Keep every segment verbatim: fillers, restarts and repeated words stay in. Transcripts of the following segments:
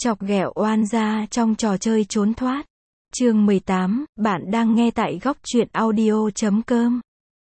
Chọc ghẹo oan gia trong trò chơi trốn thoát. Chương mười tám, bạn đang nghe tại góc truyện audio chấm com.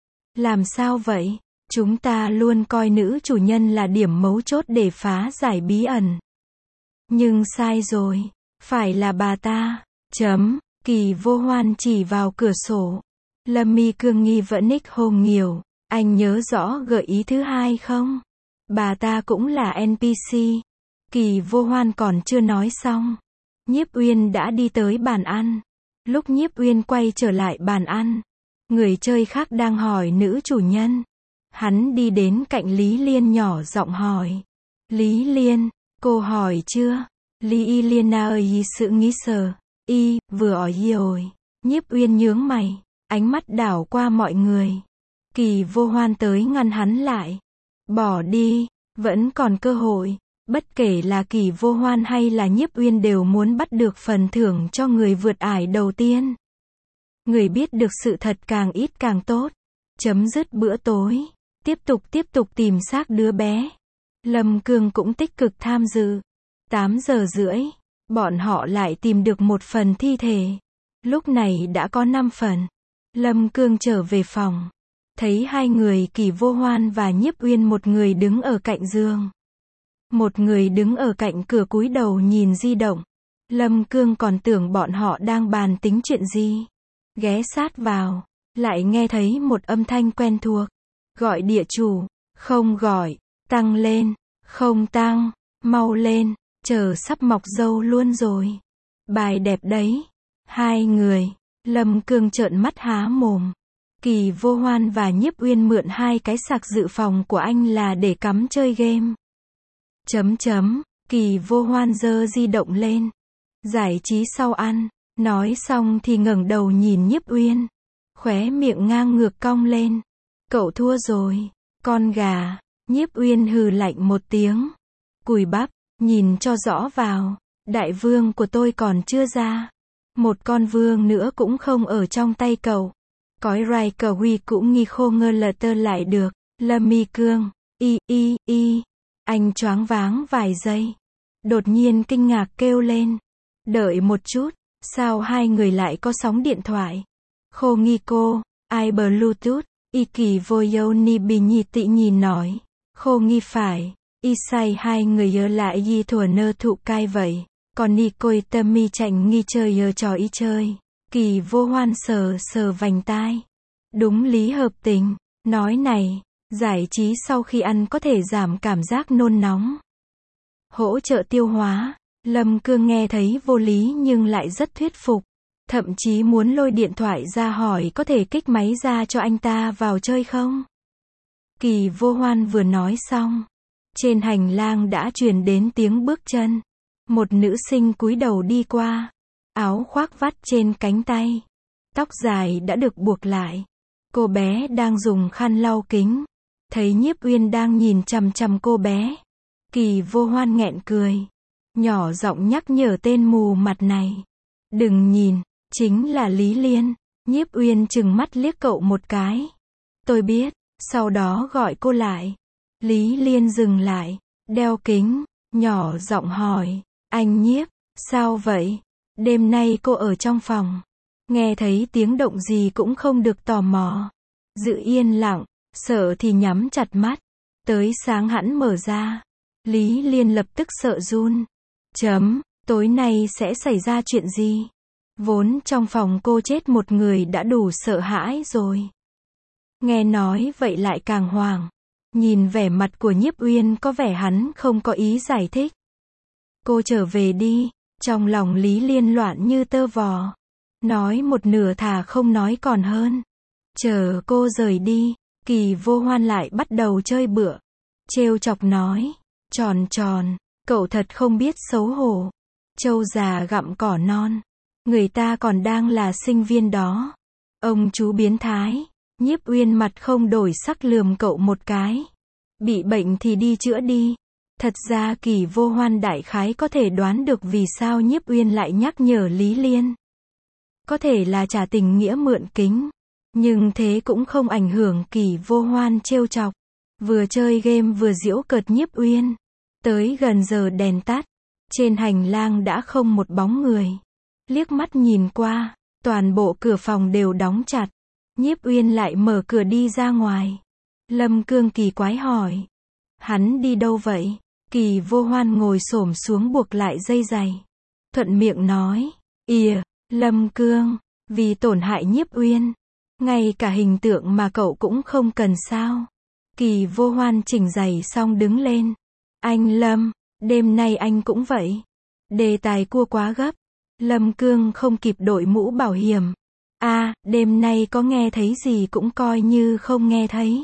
Làm sao vậy? Chúng ta luôn coi nữ chủ nhân là điểm mấu chốt để phá giải bí ẩn. Nhưng sai rồi. Phải là bà ta. Chấm. Kỳ Vô Hoan chỉ vào cửa sổ. Lâm Mi Cương nghi vẫn ních hồn nhiều. Anh nhớ rõ gợi ý thứ hai không? Bà ta cũng là en pê xê. Kỳ Vô Hoan còn chưa nói xong. Nhiếp Uyên đã đi tới bàn ăn. Lúc Nhiếp Uyên quay trở lại bàn ăn, người chơi khác đang hỏi nữ chủ nhân. Hắn đi đến cạnh Lý Liên nhỏ giọng hỏi. Lý Liên, cô hỏi chưa? Lý Y Liên na ơi sự nghĩ sờ. Y, vừa hỏi rồi. Nhiếp Uyên nhướng mày, ánh mắt đảo qua mọi người. Kỳ Vô Hoan tới ngăn hắn lại. Bỏ đi, vẫn còn cơ hội. Bất kể là Kỳ Vô Hoan hay là Nhiếp Uyên đều muốn bắt được phần thưởng cho người vượt ải đầu tiên. Người biết được sự thật càng ít càng tốt. Chấm dứt bữa tối. Tiếp tục tiếp tục tìm xác đứa bé. Lâm Cương cũng tích cực tham dự. tám giờ rưỡi, bọn họ lại tìm được một phần thi thể. Lúc này đã có năm phần. Lâm Cương trở về phòng. Thấy hai người Kỳ Vô Hoan và Nhiếp Uyên, một người đứng ở cạnh giường. Một người đứng ở cạnh cửa cúi đầu nhìn di động. Lâm Cương còn tưởng bọn họ đang bàn tính chuyện gì. Ghé sát vào, lại nghe thấy một âm thanh quen thuộc. Gọi địa chủ, không gọi, tăng lên, không tăng, mau lên, chờ sắp mọc râu luôn rồi. Bài đẹp đấy. Hai người, Lâm Cương trợn mắt há mồm. Kỳ Vô Hoan và Nhiếp Uyên mượn hai cái sạc dự phòng của anh là để cắm chơi game. Chấm chấm, Kỳ Vô Hoan giơ di động lên. Giải trí sau ăn. Nói xong thì ngẩng đầu nhìn Nhiếp Uyên. Khóe miệng ngang ngược cong lên. Cậu thua rồi, con gà. Nhiếp Uyên hừ lạnh một tiếng. Cùi bắp, nhìn cho rõ vào. Đại vương của tôi còn chưa ra. Một con vương nữa cũng không ở trong tay cậu. Cói rai cờ huy cũng nghi khô ngơ lờ tơ lại được. Lâm Mi Cương, y y y. Anh choáng váng vài giây. Đột nhiên kinh ngạc kêu lên. Đợi một chút, sao hai người lại có sóng điện thoại? Khô nghi cô, ai Bluetooth, y Kỳ Vô Yâu Ni Bì Nhi Tị nhìn nói. Khô nghi phải, y sai hai người nhớ lại y thủa nơ thụ cai vậy. Còn y côi tâm mi chảnh nghi chơi nhớ trò y chơi. Kỳ Vô Hoan sờ sờ vành tai. Đúng lý hợp tình, nói này. Giải trí sau khi ăn có thể giảm cảm giác nôn nóng. Hỗ trợ tiêu hóa. Lâm Cương nghe thấy vô lý nhưng lại rất thuyết phục. Thậm chí muốn lôi điện thoại ra hỏi có thể kích máy ra cho anh ta vào chơi không. Kỳ Vô Hoan vừa nói xong. Trên hành lang đã truyền đến tiếng bước chân. Một nữ sinh cúi đầu đi qua. Áo khoác vắt trên cánh tay. Tóc dài đã được buộc lại. Cô bé đang dùng khăn lau kính. Thấy Nhiếp Uyên đang nhìn chằm chằm cô bé. Kỳ Vô Hoan nghẹn cười. Nhỏ giọng nhắc nhở tên mù mặt này. Đừng nhìn, chính là Lý Liên. Nhiếp Uyên trừng mắt liếc cậu một cái. Tôi biết, sau đó gọi cô lại. Lý Liên dừng lại, đeo kính, nhỏ giọng hỏi. Anh Nhiếp, sao vậy? Đêm nay cô ở trong phòng. Nghe thấy tiếng động gì cũng không được tò mò. Giữ yên lặng. Sợ thì nhắm chặt mắt. Tới sáng hẳn mở ra. Lý Liên lập tức sợ run. Chấm, tối nay sẽ xảy ra chuyện gì? Vốn trong phòng cô chết một người đã đủ sợ hãi rồi. Nghe nói vậy lại càng hoảng. Nhìn vẻ mặt của Nhiếp Uyên có vẻ hắn không có ý giải thích. Cô trở về đi. Trong lòng Lý Liên loạn như tơ vò. Nói một nửa thà không nói còn hơn. Chờ cô rời đi. Kỳ Vô Hoan lại bắt đầu chơi bựa. Trêu chọc nói. Tròn tròn, cậu thật không biết xấu hổ. Trâu già gặm cỏ non. Người ta còn đang là sinh viên đó. Ông chú biến thái. Nhiếp Uyên mặt không đổi sắc lườm cậu một cái. Bị bệnh thì đi chữa đi. Thật ra Kỳ Vô Hoan đại khái có thể đoán được vì sao Nhiếp Uyên lại nhắc nhở Lý Liên. Có thể là trả tình nghĩa mượn kính. Nhưng thế cũng không ảnh hưởng Kỳ Vô Hoan trêu chọc. Vừa chơi game vừa giễu cợt Nhiếp Uyên. Tới gần giờ đèn tắt. Trên hành lang đã không một bóng người. Liếc mắt nhìn qua, toàn bộ cửa phòng đều đóng chặt. Nhiếp Uyên lại mở cửa đi ra ngoài. Lâm Cương kỳ quái hỏi. Hắn đi đâu vậy? Kỳ Vô Hoan ngồi xổm xuống buộc lại dây giày. Thuận miệng nói. Ìa, Lâm Cương, vì tổn hại Nhiếp Uyên. Ngay cả hình tượng mà cậu cũng không cần sao? Kỳ Vô Hoan chỉnh giày xong đứng lên. Anh Lâm, đêm nay anh cũng vậy. Đề tài cua quá gấp. Lâm Cương không kịp đội mũ bảo hiểm. À, đêm nay có nghe thấy gì cũng coi như không nghe thấy.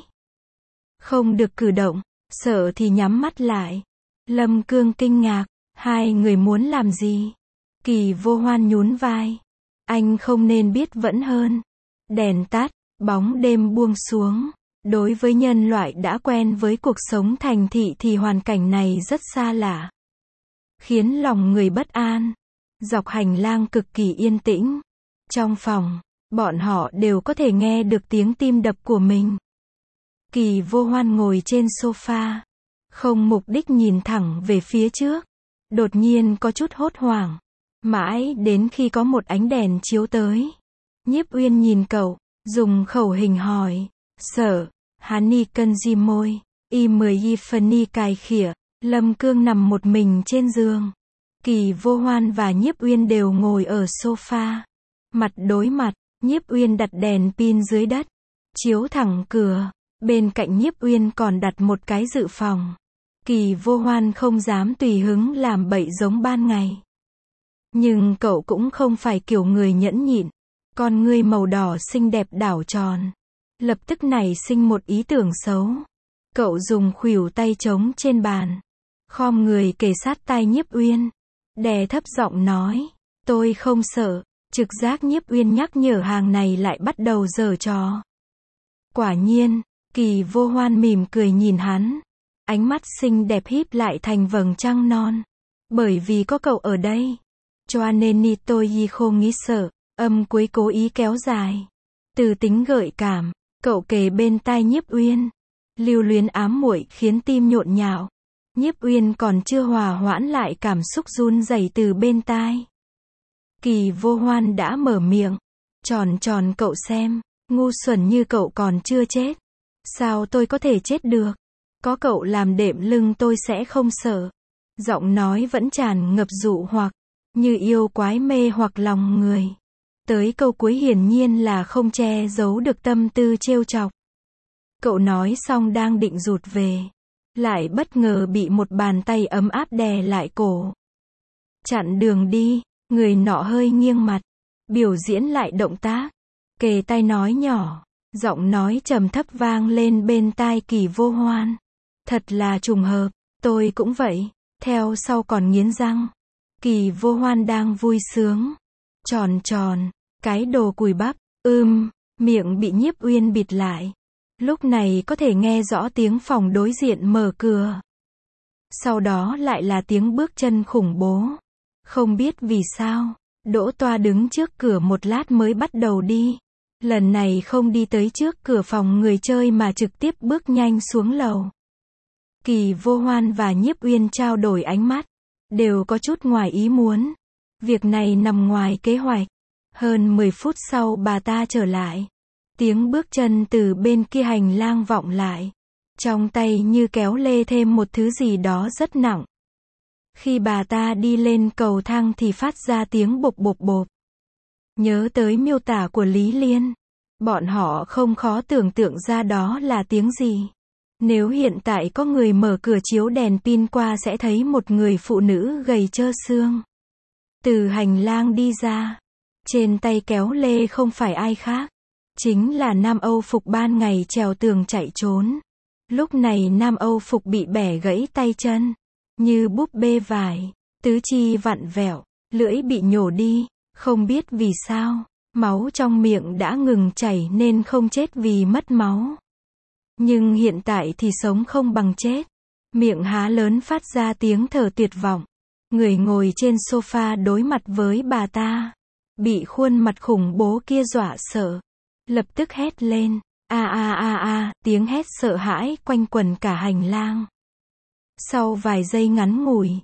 Không được cử động, sợ thì nhắm mắt lại. Lâm Cương kinh ngạc, hai người muốn làm gì? Kỳ Vô Hoan nhún vai. Anh không nên biết vẫn hơn. Đèn tắt, bóng đêm buông xuống. Đối với nhân loại đã quen với cuộc sống thành thị thì hoàn cảnh này rất xa lạ. Khiến lòng người bất an. Dọc hành lang cực kỳ yên tĩnh. Trong phòng, bọn họ đều có thể nghe được tiếng tim đập của mình. Kỳ Vô Hoan ngồi trên sofa. Không mục đích nhìn thẳng về phía trước. Đột nhiên có chút hốt hoảng. Mãi đến khi có một ánh đèn chiếu tới. Nhiếp Uyên nhìn cậu, dùng khẩu hình hỏi. Sở, Hani cân di môi, y mười y phân cài khỉa. Lâm Cương nằm một mình trên giường. Kỳ Vô Hoan và Nhiếp Uyên đều ngồi ở sofa. Mặt đối mặt, Nhiếp Uyên đặt đèn pin dưới đất. Chiếu thẳng cửa. Bên cạnh Nhiếp Uyên còn đặt một cái dự phòng. Kỳ Vô Hoan không dám tùy hứng làm bậy giống ban ngày. Nhưng cậu cũng không phải kiểu người nhẫn nhịn. Con ngươi màu đỏ xinh đẹp đảo tròn. Lập tức nảy sinh một ý tưởng xấu. Cậu dùng khuỷu tay trống trên bàn. Khom người kề sát tai Nhiếp Uyên. Đè thấp giọng nói. Tôi không sợ. Trực giác Nhiếp Uyên nhắc nhở hàng này lại bắt đầu giở trò. Quả nhiên, Kỳ Vô Hoan mỉm cười nhìn hắn. Ánh mắt xinh đẹp híp lại thành vầng trăng non. Bởi vì có cậu ở đây. Cho nên ni tôi y không nghĩ sợ. Âm cuối cố ý kéo dài. Từ tính gợi cảm, cậu kề bên tai Nhiếp Uyên. Lưu luyến ám muội khiến tim nhộn nhạo. Nhiếp Uyên còn chưa hòa hoãn lại cảm xúc run rẩy từ bên tai. Kỳ Vô Hoan đã mở miệng. Tròn tròn cậu xem, ngu xuẩn như cậu còn chưa chết. Sao tôi có thể chết được? Có cậu làm đệm lưng tôi sẽ không sợ. Giọng nói vẫn tràn ngập dụ hoặc, như yêu quái mê hoặc lòng người. Tới câu cuối hiển nhiên là không che giấu được tâm tư trêu chọc. Cậu nói xong đang định rụt về. Lại bất ngờ bị một bàn tay ấm áp đè lại cổ. Chặn đường đi, người nọ hơi nghiêng mặt. Biểu diễn lại động tác. Kề tai nói nhỏ. Giọng nói trầm thấp vang lên bên tai Kỳ Vô Hoan. Thật là trùng hợp, tôi cũng vậy. Theo sau còn nghiến răng. Kỳ Vô Hoan đang vui sướng. Tròn tròn, cái đồ cùi bắp, ưm, miệng bị Nhiếp Uyên bịt lại. Lúc này có thể nghe rõ tiếng phòng đối diện mở cửa. Sau đó lại là tiếng bước chân khủng bố. Không biết vì sao, Đỗ Toa đứng trước cửa một lát mới bắt đầu đi. Lần này không đi tới trước cửa phòng người chơi mà trực tiếp bước nhanh xuống lầu. Kỳ Vô Hoan và Nhiếp Uyên trao đổi ánh mắt. Đều có chút ngoài ý muốn. Việc này nằm ngoài kế hoạch. Hơn mười phút sau bà ta trở lại. Tiếng bước chân từ bên kia hành lang vọng lại. Trong tay như kéo lê thêm một thứ gì đó rất nặng. Khi bà ta đi lên cầu thang thì phát ra tiếng bộp bộp bộp. Nhớ tới miêu tả của Lý Liên. Bọn họ không khó tưởng tượng ra đó là tiếng gì. Nếu hiện tại có người mở cửa chiếu đèn pin qua sẽ thấy một người phụ nữ gầy trơ xương. Từ hành lang đi ra. Trên tay kéo lê không phải ai khác. Chính là Nam Âu Phục ban ngày trèo tường chạy trốn. Lúc này Nam Âu Phục bị bẻ gãy tay chân. Như búp bê vải. Tứ chi vặn vẹo. Lưỡi bị nhổ đi. Không biết vì sao. Máu trong miệng đã ngừng chảy nên không chết vì mất máu. Nhưng hiện tại thì sống không bằng chết. Miệng há lớn phát ra tiếng thở tuyệt vọng. Người ngồi trên sofa đối mặt với bà ta. Bị khuôn mặt khủng bố kia dọa sợ. Lập tức hét lên. A a a a, tiếng hét sợ hãi quanh quẩn cả hành lang. Sau vài giây ngắn ngủi,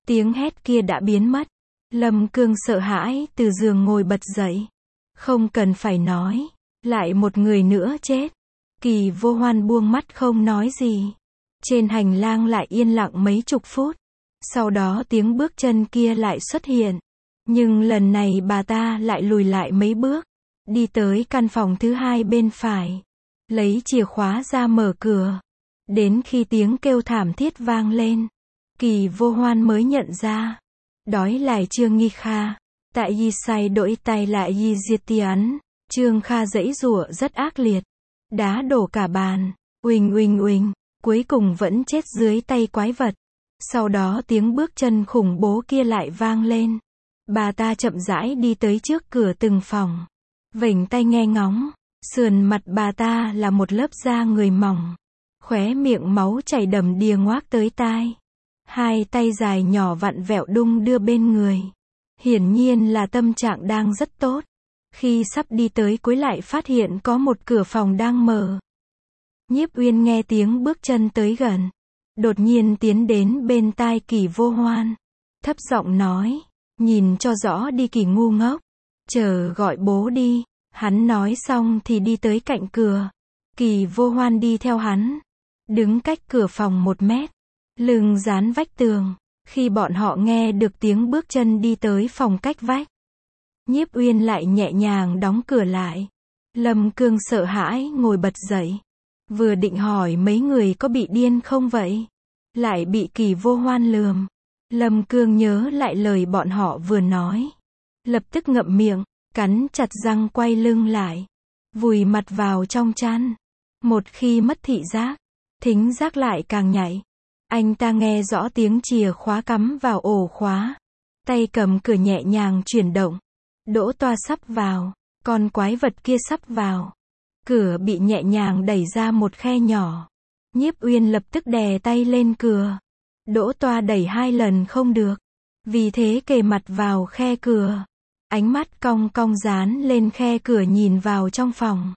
tiếng hét kia đã biến mất. Lâm Cương sợ hãi từ giường ngồi bật dậy. Không cần phải nói, lại một người nữa chết. Kỳ Vô Hoan buông mắt không nói gì. Trên hành lang lại yên lặng mấy chục phút. Sau đó tiếng bước chân kia lại xuất hiện. Nhưng lần này bà ta lại lùi lại mấy bước. Đi tới căn phòng thứ hai bên phải. Lấy chìa khóa ra mở cửa. Đến khi tiếng kêu thảm thiết vang lên, Kỳ Vô Hoan mới nhận ra. Đói lại Trương Nghi Kha. Tại Yi Sai đổi tay lại Yi Diệt Tián. Trương Kha giãy giụa rất ác liệt. Đá đổ cả bàn. Uỳnh uỳnh uỳnh. Cuối cùng vẫn chết dưới tay quái vật. Sau đó tiếng bước chân khủng bố kia lại vang lên. Bà ta chậm rãi đi tới trước cửa từng phòng. Vểnh tay nghe ngóng. Sườn mặt bà ta là một lớp da người mỏng. Khóe miệng máu chảy đầm đìa ngoác tới tai. Hai tay dài nhỏ vặn vẹo đung đưa bên người. Hiển nhiên là tâm trạng đang rất tốt. Khi sắp đi tới cuối lại phát hiện có một cửa phòng đang mở. Nhiếp Uyên nghe tiếng bước chân tới gần. Đột nhiên tiến đến bên tai Kỳ Vô Hoan. Thấp giọng nói. Nhìn cho rõ đi Kỳ ngu ngốc. Chờ gọi bố đi. Hắn nói xong thì đi tới cạnh cửa. Kỳ Vô Hoan đi theo hắn. Đứng cách cửa phòng một mét. Lưng dán vách tường. Khi bọn họ nghe được tiếng bước chân đi tới phòng cách vách. Nhiếp Uyên lại nhẹ nhàng đóng cửa lại. Lâm Cương sợ hãi ngồi bật dậy. Vừa định hỏi mấy người có bị điên không vậy. Lại bị Kỳ Vô Hoan lườm. Lâm Cương nhớ lại lời bọn họ vừa nói. Lập tức ngậm miệng, cắn chặt răng quay lưng lại. Vùi mặt vào trong chăn. Một khi mất thị giác, thính giác lại càng nhạy. Anh ta nghe rõ tiếng chìa khóa cắm vào ổ khóa. Tay cầm cửa nhẹ nhàng chuyển động. Đỗ Toa sắp vào. Con quái vật kia sắp vào. Cửa bị nhẹ nhàng đẩy ra một khe nhỏ. Nhiếp Uyên lập tức đè tay lên cửa. Đỗ Toa đẩy hai lần không được. Vì thế kề mặt vào khe cửa. Ánh mắt cong cong dán lên khe cửa nhìn vào trong phòng.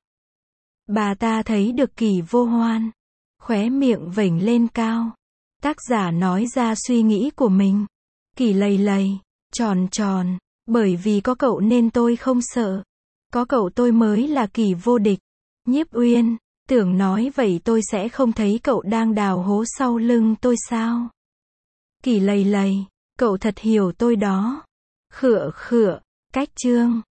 Bà ta thấy được Kỳ Vô Hoan. Khóe miệng vểnh lên cao. Tác giả nói ra suy nghĩ của mình. Kỳ lầy lầy, tròn tròn. Bởi vì có cậu nên tôi không sợ. Có cậu tôi mới là Kỳ vô địch. Nhiếp Uyên, tưởng nói vậy tôi sẽ không thấy cậu đang đào hố sau lưng tôi sao? Kỳ lầy lầy, cậu thật hiểu tôi đó. Khựa khựa, cách chương.